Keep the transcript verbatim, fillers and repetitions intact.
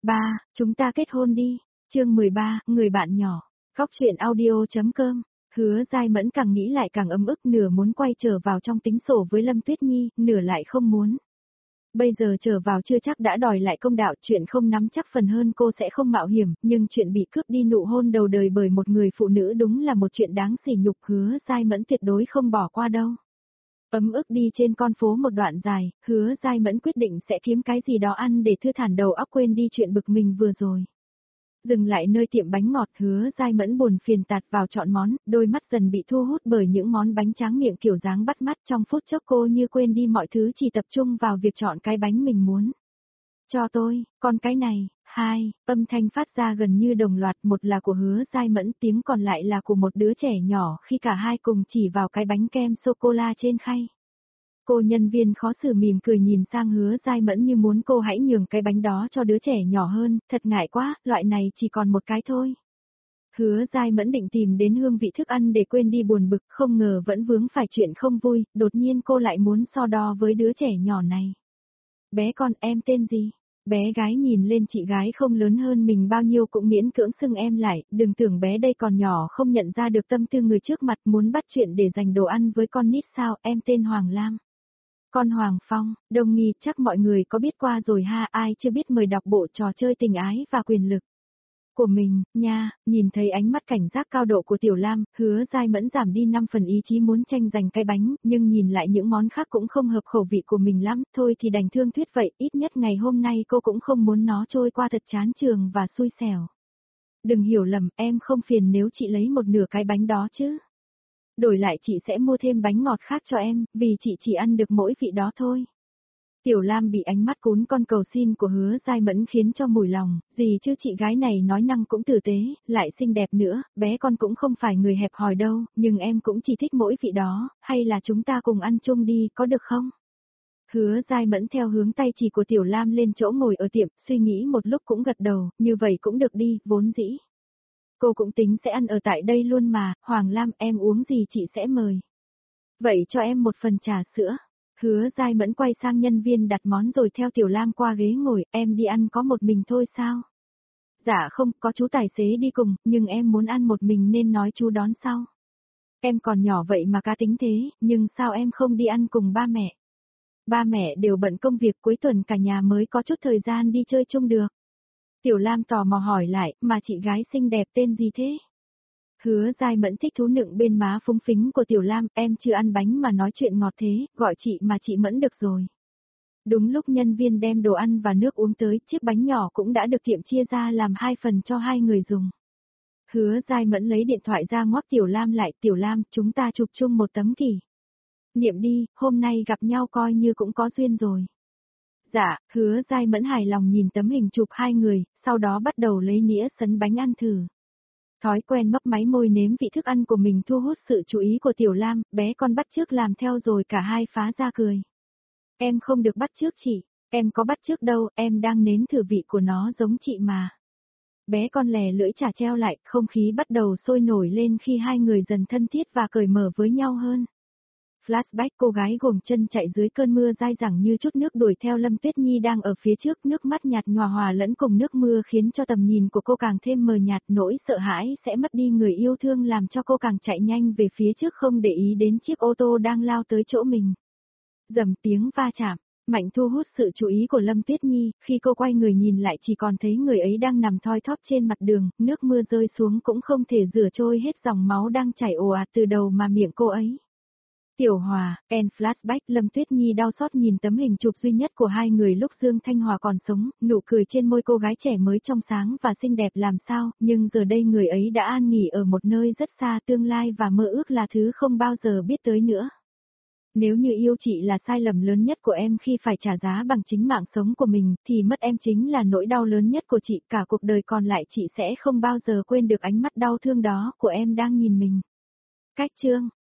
Ba, chúng ta kết hôn đi. Chương mười ba, người bạn nhỏ. Góc truyện audio.com. Hứa Giai Mẫn càng nghĩ lại càng ấm ức, nửa muốn quay trở vào trong tính sổ với Lâm Tuyết Nhi, nửa lại không muốn. Bây giờ trở vào chưa chắc đã đòi lại công đạo, chuyện không nắm chắc phần hơn cô sẽ không mạo hiểm, nhưng chuyện bị cướp đi nụ hôn đầu đời bởi một người phụ nữ đúng là một chuyện đáng sỉ nhục, Hứa Giai Mẫn tuyệt đối không bỏ qua đâu. Ấm ức đi trên con phố một đoạn dài, Hứa Giai Mẫn quyết định sẽ kiếm cái gì đó ăn để thư thản đầu óc, quên đi chuyện bực mình vừa rồi. Dừng lại nơi tiệm bánh ngọt, Hứa Giai Mẫn buồn phiền tạt vào chọn món, đôi mắt dần bị thu hút bởi những món bánh tráng miệng kiểu dáng bắt mắt, trong phút chốc cô như quên đi mọi thứ, chỉ tập trung vào việc chọn cái bánh mình muốn. Cho tôi, con cái này. Hai, âm thanh phát ra gần như đồng loạt, một là của Hứa Giai Mẫn, tiếng còn lại là của một đứa trẻ nhỏ, khi cả hai cùng chỉ vào cái bánh kem sô-cô-la trên khay. Cô nhân viên khó xử mỉm cười nhìn sang Hứa Giai Mẫn như muốn cô hãy nhường cái bánh đó cho đứa trẻ nhỏ hơn, thật ngại quá, loại này chỉ còn một cái thôi. Hứa Giai Mẫn định tìm đến hương vị thức ăn để quên đi buồn bực, không ngờ vẫn vướng phải chuyện không vui, đột nhiên cô lại muốn so đo với đứa trẻ nhỏ này. Bé con, em tên gì? Bé gái nhìn lên chị gái không lớn hơn mình bao nhiêu cũng miễn cưỡng xưng em lại, đừng tưởng bé đây còn nhỏ không nhận ra được tâm tư người trước mặt, muốn bắt chuyện để giành đồ ăn với con nít sao, em tên Hoàng Lam. Con Hoàng Phong, Đông Nghi, chắc mọi người có biết qua rồi ha, ai chưa biết mời đọc bộ trò chơi tình ái và quyền lực của mình, nha. Nhìn thấy ánh mắt cảnh giác cao độ của Tiểu Lam, Hứa Giai Mẫn giảm đi năm phần ý chí muốn tranh giành cái bánh, nhưng nhìn lại những món khác cũng không hợp khẩu vị của mình lắm, thôi thì đành thương thuyết vậy, ít nhất ngày hôm nay cô cũng không muốn nó trôi qua thật chán trường và xui xẻo. Đừng hiểu lầm, em không phiền nếu chị lấy một nửa cái bánh đó chứ. Đổi lại chị sẽ mua thêm bánh ngọt khác cho em, vì chị chỉ ăn được mỗi vị đó thôi. Tiểu Lam bị ánh mắt cún con cầu xin của Hứa Giai Mẫn khiến cho mùi lòng, gì chứ chị gái này nói năng cũng tử tế, lại xinh đẹp nữa, bé con cũng không phải người hẹp hòi đâu, nhưng em cũng chỉ thích mỗi vị đó, hay là chúng ta cùng ăn chung đi, có được không? Hứa Giai Mẫn theo hướng tay chỉ của Tiểu Lam lên chỗ ngồi ở tiệm, suy nghĩ một lúc cũng gật đầu, như vậy cũng được đi, vốn dĩ. Cô cũng tính sẽ ăn ở tại đây luôn mà, Hoàng Lam em uống gì chị sẽ mời. Vậy cho em một phần trà sữa. Hứa Giai Mẫn quay sang nhân viên đặt món rồi theo Tiểu Lam qua ghế ngồi, em đi ăn có một mình thôi sao? Dạ không, có chú tài xế đi cùng, nhưng em muốn ăn một mình nên nói chú đón sau. Em còn nhỏ vậy mà cá tính thế, nhưng sao em không đi ăn cùng ba mẹ? Ba mẹ đều bận công việc, cuối tuần cả nhà mới có chút thời gian đi chơi chung được. Tiểu Lam tò mò hỏi lại, mà chị gái xinh đẹp tên gì thế? Hứa Giai Mẫn thích thú nựng bên má phúng phính của Tiểu Lam, em chưa ăn bánh mà nói chuyện ngọt thế, gọi chị mà chị Mẫn được rồi. Đúng lúc nhân viên đem đồ ăn và nước uống tới, chiếc bánh nhỏ cũng đã được tiệm chia ra làm hai phần cho hai người dùng. Hứa Giai Mẫn lấy điện thoại ra ngoắc Tiểu Lam lại, Tiểu Lam, chúng ta chụp chung một tấm kỷ niệm đi, hôm nay gặp nhau coi như cũng có duyên rồi. Dạ, Hứa Giai Mẫn hài lòng nhìn tấm hình chụp hai người, sau đó bắt đầu lấy nĩa sấn bánh ăn thử. Thói quen mấp máy môi nếm vị thức ăn của mình thu hút sự chú ý của Tiểu Lam, bé con bắt chước làm theo rồi cả hai phá ra cười. Em không được bắt chước chị, em có bắt chước đâu, em đang nếm thử vị của nó giống chị mà. Bé con lè lưỡi chả treo lại, không khí bắt đầu sôi nổi lên khi hai người dần thân thiết và cởi mở với nhau hơn. Flashback, cô gái gồm chân chạy dưới cơn mưa dai dẳng như chút nước đuổi theo Lâm Tuyết Nhi đang ở phía trước, nước mắt nhạt nhòa hòa lẫn cùng nước mưa khiến cho tầm nhìn của cô càng thêm mờ nhạt, nỗi sợ hãi sẽ mất đi người yêu thương làm cho cô càng chạy nhanh về phía trước không để ý đến chiếc ô tô đang lao tới chỗ mình. Dầm tiếng va chạm, mạnh thu hút sự chú ý của Lâm Tuyết Nhi, khi cô quay người nhìn lại chỉ còn thấy người ấy đang nằm thoi thóp trên mặt đường, nước mưa rơi xuống cũng không thể rửa trôi hết dòng máu đang chảy ồ ạt từ đầu mà miệng cô ấy. Tiểu Hòa, end flashback, Lâm Tuyết Nhi đau xót nhìn tấm hình chụp duy nhất của hai người lúc Dương Thanh Hòa còn sống, nụ cười trên môi cô gái trẻ mới trong sáng và xinh đẹp làm sao, nhưng giờ đây người ấy đã an nghỉ ở một nơi rất xa, tương lai và mơ ước là thứ không bao giờ biết tới nữa. Nếu như yêu chị là sai lầm lớn nhất của em khi phải trả giá bằng chính mạng sống của mình, thì mất em chính là nỗi đau lớn nhất của chị, cả cuộc đời còn lại chị sẽ không bao giờ quên được ánh mắt đau thương đó của em đang nhìn mình. Cách chương